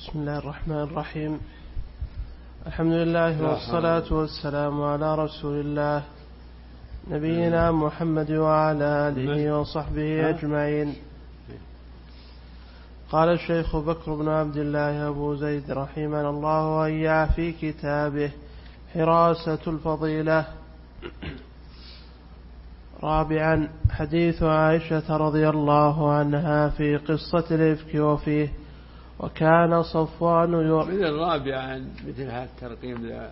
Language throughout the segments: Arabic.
بسم الله الرحمن الرحيم. الحمد لله والصلاة والسلام على رسول الله نبينا محمد وعلى آله وصحبه أجمعين. قال الشيخ بكر بن عبد الله أبو زيد رحمنا الله وإياه في كتابه حراسة الفضيلة: رابعا، حديث عائشة رضي الله عنها في قصة الإفك وفيه: وكان صفوان من الرابع مثل هذا الترقيم لا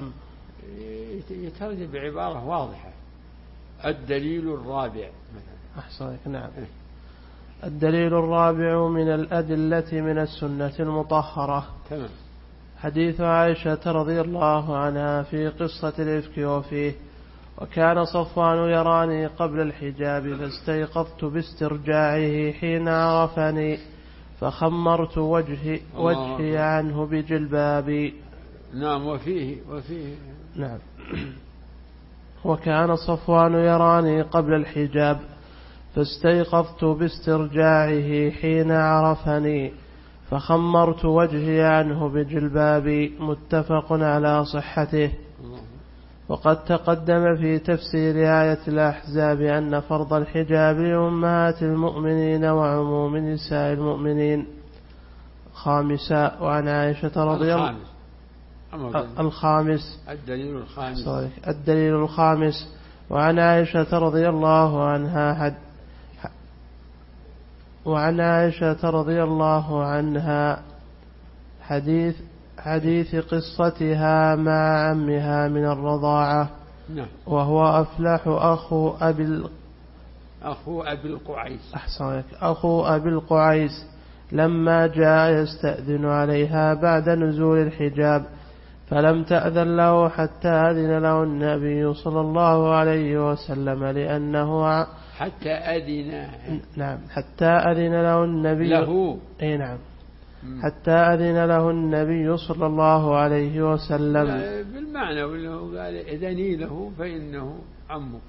يترجم بعبارة واضحة: الدليل الرابع مثلا. أحسنك. نعم. الدليل الرابع من الأدلة من السنة المطهرة. تمام. حديث عائشة رضي الله عنها في قصة الإفك وفيه: وكان صفوان يراني قبل الحجاب فاستيقظت باسترجاعه حين عرفني فخمرت وجهي عنه بجلبابي. نعم. وفيه نعم. وكان صفوان يراني قبل الحجاب فاستيقظت باسترجاعه حين عرفني فخمرت وجهي عنه بجلبابي. متفق على صحته. وقد تقدم في تفسير آية الأحزاب أن فرض الحجاب لأمهات المؤمنين وعموم نساء المؤمنين. خامسا، وعن عائشة رضي الله الدليل الخامس وعن عائشة رضي الله عنها حديث قصتها مع عمها من الرضاعة. نعم. وهو أفلح أخو أبي القعيس لما جاء يستأذن عليها بعد نزول الحجاب فلم تأذن له حتى أذن له النبي صلى الله عليه وسلم لأنه حتى أذن. نعم. حتى أذن له النبي له. نعم. حتى أذن له النبي صلى الله عليه وسلم. بالمعنى وأنه قال إذني له فإنه عمه،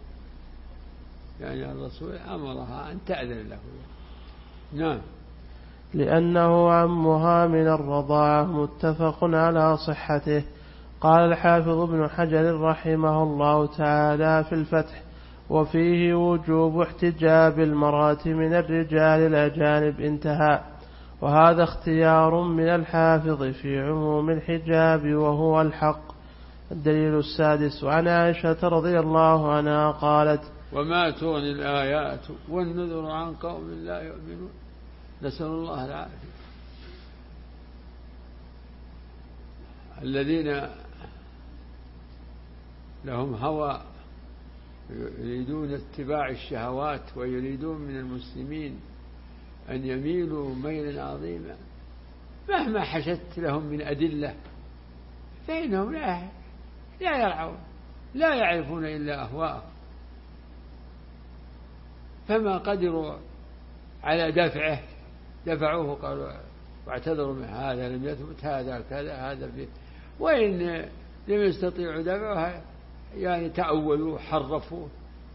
يعني الرسول أمرها أن تأذن له. نعم. لأنه عمها من الرضاعة. متفق على صحته. قال الحافظ ابن حجر رحمه الله تعالى في الفتح: وفيه وجوب احتجاب المرأة من الرجال الأجانب. انتهى. وهذا اختيار من الحافظ في عموم الحجاب وهو الحق. الدليل السادس، وعن عائشة رضي الله عنها قالت: وما تغني الآيات والنذر عن قوم لا يؤمنون. نسأل الله العافية. الذين لهم هوى يريدون اتباع الشهوات ويريدون من المسلمين أن يميلوا ميلا عظيما مهما حشدت لهم من أدلة فإنهم لا يرعون، لا يعرفون إلا أهواءهم، فما قدروا على دفعوه قالوا واعتذروا من هذا لم يثبت، هذا كذا، هذا فيه، وإن لم يستطيعوا دفعها يعني تأولوا حرفوا.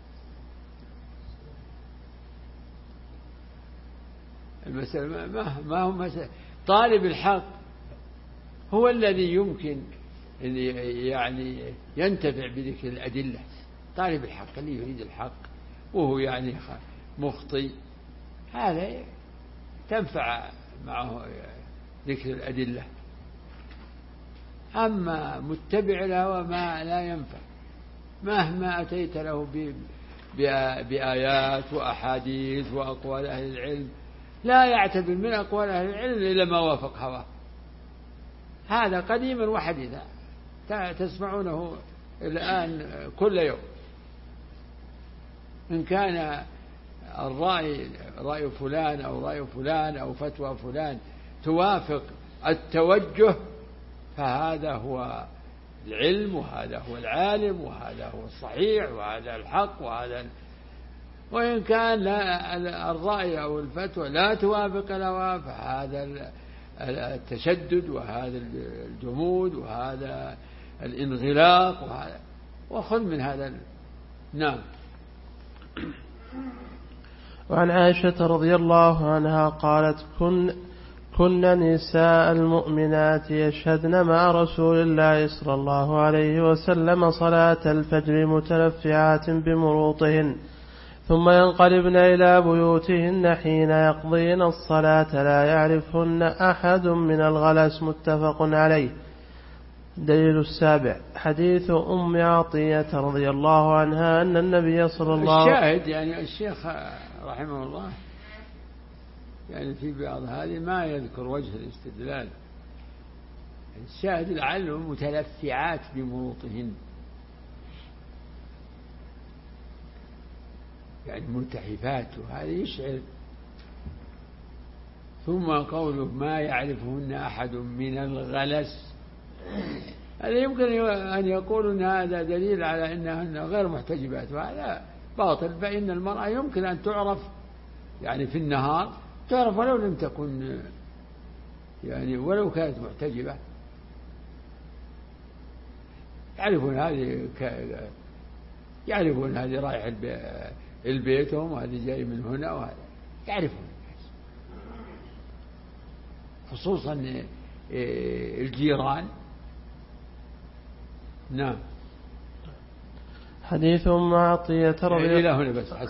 المسألة ما هو مسألة. طالب الحق هو الذي يمكن أن يعني ينتفع بذكر الأدلة. طالب الحق اللي يريد الحق وهو يعني مخطئ هذا تنفع معه ذكر الأدلة. أما متبع الهوى ما لا ينفع مهما أتيت له بآيات وأحاديث وأقوال أهل العلم، لا يعتبر من أقوال أهل العلم إلا ما وافق هواه. هذا قديما وحديثا تسمعونه الآن كل يوم. إن كان رأي فلان أو رأي فلان أو فتوى فلان توافق التوجه فهذا هو العلم، وهذا هو العالم، وهذا هو الصحيح، وهذا الحق، وهذا. وإن كان الرأي أو الفتوى لا توافق الهوى فهذا التشدد، وهذا الجمود، وهذا الانغلاق، وهذا وخذ من هذا. نعم. وعن عائشة رضي الله عنها قالت: كن نساء المؤمنات يشهدن مع رسول الله صلى الله عليه وسلم صلاة الفجر متلفعات بمروطهن ثم ينقلبن إلى بيوتهن حين يقضين الصلاة لا يعرفهن أحد من الغلس. متفق عليه. دليل السابع حديث أم عطية رضي الله عنها أن النبي صلى الله عليه وسلم الشاهد يعني الشيخ رحمه الله يعني في بعض هذه ما يذكر وجه الاستدلال. الشاهد لعله متلفعات بمروطهن يعني ملتحفات وهذا يشعر. ثم قوله ما يعرفهن أحد من الغلس هذا يمكن أن يقول أن هذا دليل على أنهن غير محتجبات وهذا باطل. فإن المرأة يمكن أن تعرف يعني في النهار تعرف ولو لم تكن يعني ولو كانت محتجبة يعرفون هذه رايح البيتهم وهذه جاي من هنا وهذا يعرفون الناس خصوصا الجيران. نعم. حديث أم عطية رضي الله عنها.